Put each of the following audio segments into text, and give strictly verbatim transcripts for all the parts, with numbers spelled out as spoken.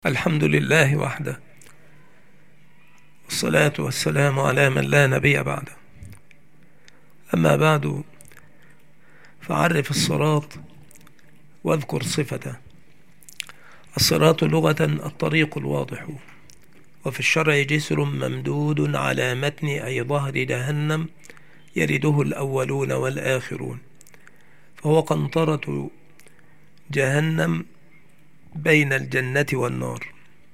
الحمد لله وحده، والصلاة والسلام على من لا نبي بعده. أما بعد، فعرف الصراط واذكر صفته. الصراط لغة الطريق الواضح، وفي الشرع جسر ممدود على متن أي ظهر جهنم يرده الأولون والآخرون، فهو قنطرة جهنم بين الجنة والنار،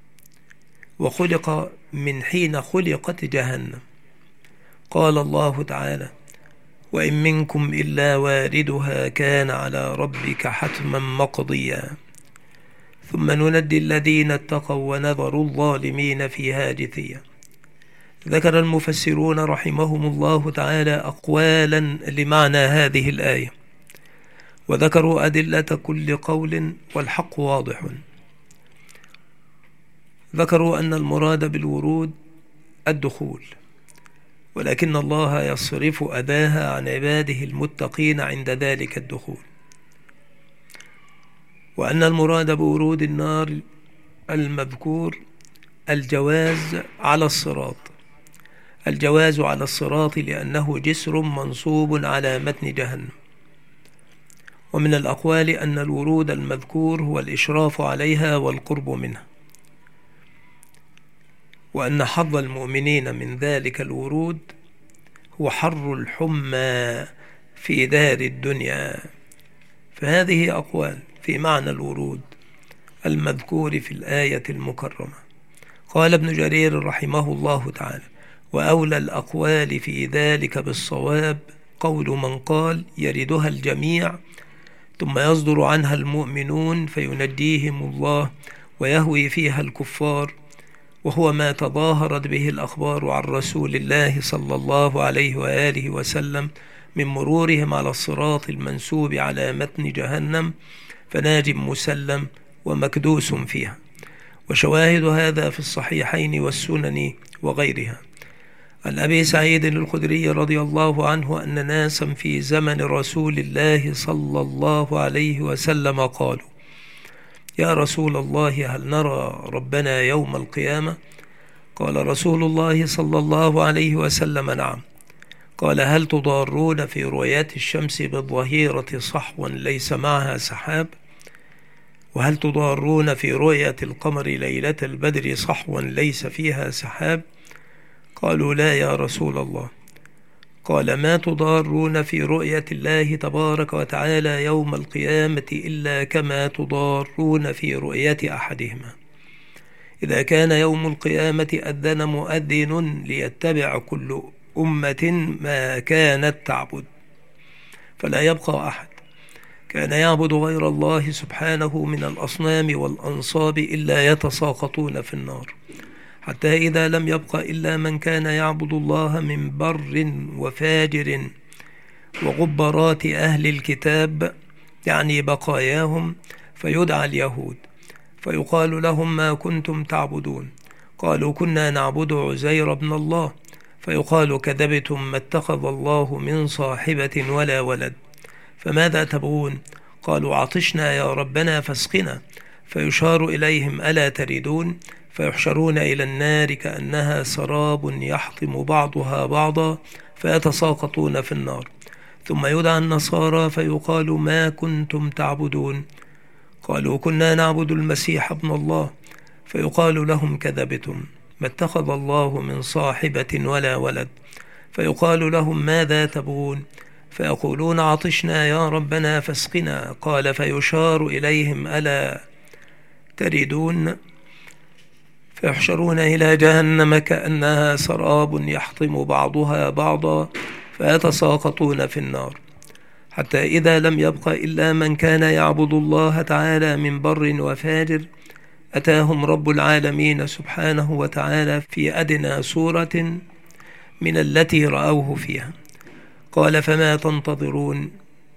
وخلق من حين خلقت جهنم. قال الله تعالى: وإن منكم إلا واردها كان على ربك حتما مقضيا ثم ننجي الذين اتقوا ونذر الظالمين فيها جثيا. ذكر المفسرون رحمهم الله تعالى أقوالا لمعنى هذه الآية، وذكروا أدلة كل قول والحق واضح. ذكروا أن المراد بالورود الدخول، ولكن الله يصرف أذاها عن عباده المتقين عند ذلك الدخول. وأن المراد بورود النار المذكور الجواز على الصراط، الجواز على الصراط لأنه جسر منصوب على متن جهنم. ومن الأقوال أن الورود المذكور هو الإشراف عليها والقرب منها، وأن حظ المؤمنين من ذلك الورود هو حر الحمى في دار الدنيا. فهذه أقوال في معنى الورود المذكور في الآية المكرمة. قال ابن جرير رحمه الله تعالى: وأولى الأقوال في ذلك بالصواب قول من قال يردها الجميع ثم يصدر عنها المؤمنون فينجيهم الله ويهوي فيها الكفار، وهو ما تظاهرت به الأخبار عن رسول الله صلى الله عليه وآله وسلم من مرورهم على الصراط المنسوب على متن جهنم فناج مسلم ومكدوس فيها. وشواهد هذا في الصحيحين والسنن وغيرها. عن أبي سعيد الخدري رضي الله عنه أن ناسا في زمن رسول الله صلى الله عليه وسلم قالوا: يا رسول الله، هل نرى ربنا يوم القيامة؟ قال رسول الله صلى الله عليه وسلم: نعم. قال: هل تضارون في رؤية الشمس بالظهيرة صحوا ليس معها سحاب؟ وهل تضارون في رؤية القمر ليلة البدر صحوا ليس فيها سحاب؟ قالوا: لا يا رسول الله. قال: ما تضارون في رؤية الله تبارك وتعالى يوم القيامة إلا كما تضارون في رؤية أحدهما. إذا كان يوم القيامة أذن مؤذن ليتبع كل أمة ما كانت تعبد، فلا يبقى أحد كان يعبد غير الله سبحانه من الأصنام والأنصاب إلا يتساقطون في النار، حتى إذا لم يبق إلا من كان يعبد الله من بر وفاجر وغبرات أهل الكتاب، يعني بقاياهم، فيدعى اليهود فيقال لهم: ما كنتم تعبدون؟ قالوا: كنا نعبد عزير بن الله. فيقال: كذبتم، ما اتخذ الله من صاحبة ولا ولد، فماذا تبغون؟ قالوا: عطشنا يا ربنا فاسقنا. فيشار إليهم: ألا تردون؟ فيحشرون إلى النار كأنها سراب يحطم بعضها بعضا فيتساقطون في النار. ثم يدعى النصارى فيقال: ما كنتم تعبدون؟ قالوا: كنا نعبد المسيح ابن الله. فيقال لهم: كذبتم، ما اتخذ الله من صاحبة ولا ولد. فيقال لهم: ماذا تبغون؟ فيقولون: عطشنا يا ربنا فاسقنا. قال: فيشار إليهم: ألا تردون؟ فيحشرون إلى جهنم كأنها سراب يحطم بعضها بعضا فيتساقطون في النار، حتى إذا لم يبق إلا من كان يعبد الله تعالى من بر وفاجر أتاهم رب العالمين سبحانه وتعالى في أدنى صورة من التي رأوه فيها. قال: فما تنتظرون؟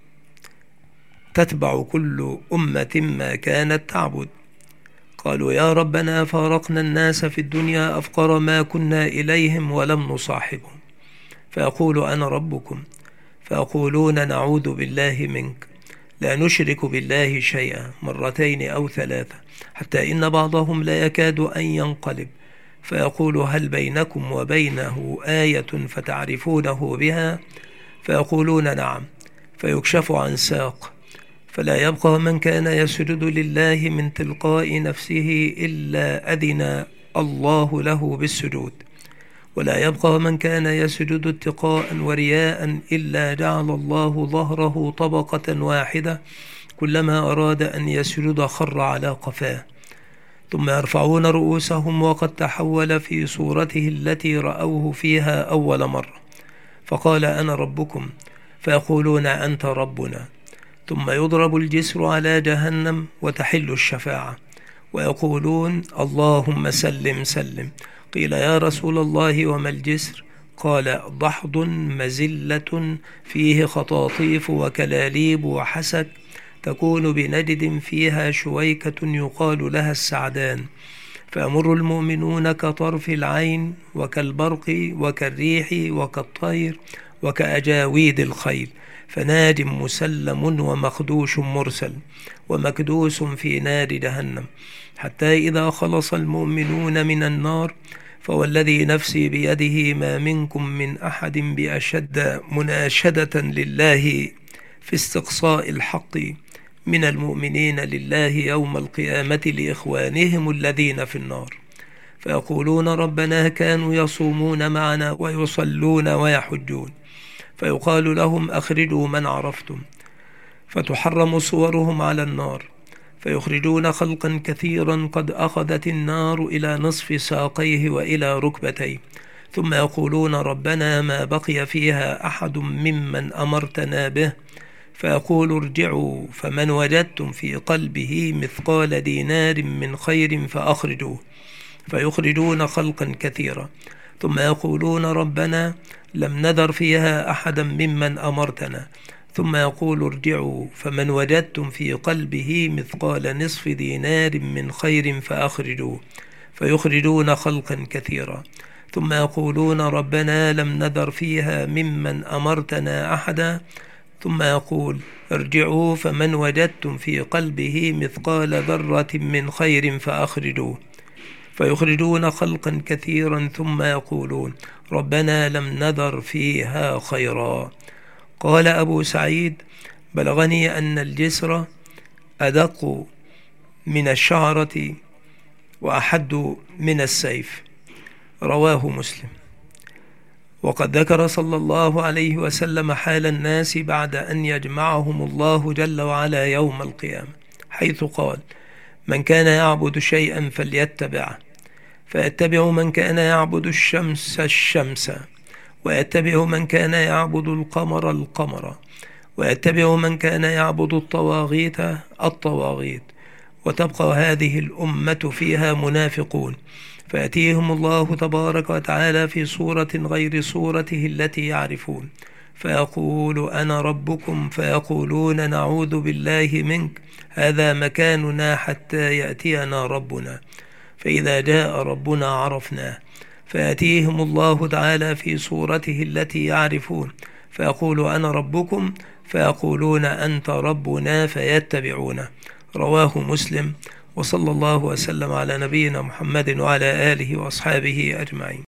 تتبع كل أمة ما كانت تعبد. قالوا: يا ربنا، فارقنا الناس في الدنيا أفقر ما كنا إليهم ولم نصاحبهم. فأقول: أنا ربكم. فيقولون: نعوذ بالله منك، لا نشرك بالله شيئا، مرتين أو ثلاثة. حتى إن بعضهم لا يكاد أن ينقلب، فيقول هل بينكم وبينه آية فتعرفونه بها؟ فيقولون نعم، فيكشف عن ساق، فلا يبقى من كان يسجد لله من تلقاء نفسه إلا أذن الله له بالسجود، ولا يبقى من كان يسجد اتقاء ورياء إلا جعل الله ظهره طبقة واحدة، كلما أراد أن يسجد خر على قفاه، ثم يرفعون رؤوسهم وقد تحول في صورته التي رأوه فيها أول مرة، فقال أنا ربكم، فيقولون أنت ربنا، ثم يضرب الجسر على جهنم وتحل الشفاعة، ويقولون اللهم سلم سلم. قيل يا رسول الله وما الجسر؟ قال ضحض مزلة فيه خطاطيف وكلاليب وحسك، تكون بنجد فيها شويكة يقال لها السعدان، فيمر المؤمنون كطرف العين وكالبرق وكالريح وكالطير وكأجاويد الخيل، فناد مسلم ومخدوش مرسل ومكدوس في نار جهنم، حتى إذا خلص المؤمنون من النار فوالذي نفسي بيده ما منكم من أحد بأشد مناشدة لله في استقصاء الحق من المؤمنين لله يوم القيامة لإخوانهم الذين في النار، فيقولون ربنا كانوا يصومون معنا ويصلون ويحجون، فيقال لهم أخرجوا من عرفتم، فتحرم صورهم على النار، فيخرجون خلقا كثيرا قد أخذت النار إلى نصف ساقيه وإلى ركبتيه، ثم يقولون ربنا ما بقي فيها أحد ممن أمرتنا به، فيقول ارجعوا فمن وجدتم في قلبه مثقال دينار من خير فأخرجوه، فيخرجون خلقا كثيرا، ثم يقولون ربنا لم نذر فيها أحدا ممن أمرتنا، ثم يقول ارجعوا فمن وجدتم في قلبه مثقال نصف دينار من خير فأخرجوه، فيخرجون خلقا كثيرا، ثم يقولون ربنا لم نذر فيها ممن أمرتنا أحدا، ثم يقول ارجعوا فمن وجدتم في قلبه مثقال ذرة من خير فأخرجوه، فيخرجون خلقا كثيرا، ثم يقولون ربنا لم نذر فيها خيرا. قال أبو سعيد بلغني أن الجسر أدق من الشعرة وأحد من السيف، رواه مسلم. وقد ذكر صلى الله عليه وسلم حال الناس بعد أن يجمعهم الله جل وعلا يوم القيامة، حيث قال من كان يعبد شيئا فليتبعه، فيتبع من كان يعبد الشمس الشمس، ويتبع من كان يعبد القمر القمر، ويتبع من كان يعبد الطواغيت الطواغيت، وتبقى هذه الأمة فيها منافقون، فيأتيهم الله تبارك وتعالى في صورة غير صورته التي يعرفون، فيقول أنا ربكم، فيقولون نعوذ بالله منك، هذا مكاننا حتى يأتينا ربنا، فإذا جاء ربنا عرفناه، فيأتيهم الله تعالى في صورته التي يعرفون، فيقول أنا ربكم، فيقولون أنت ربنا، فيتبعونه، رواه مسلم. وصلى الله وسلم على نبينا محمد وعلى آله وأصحابه أجمعين.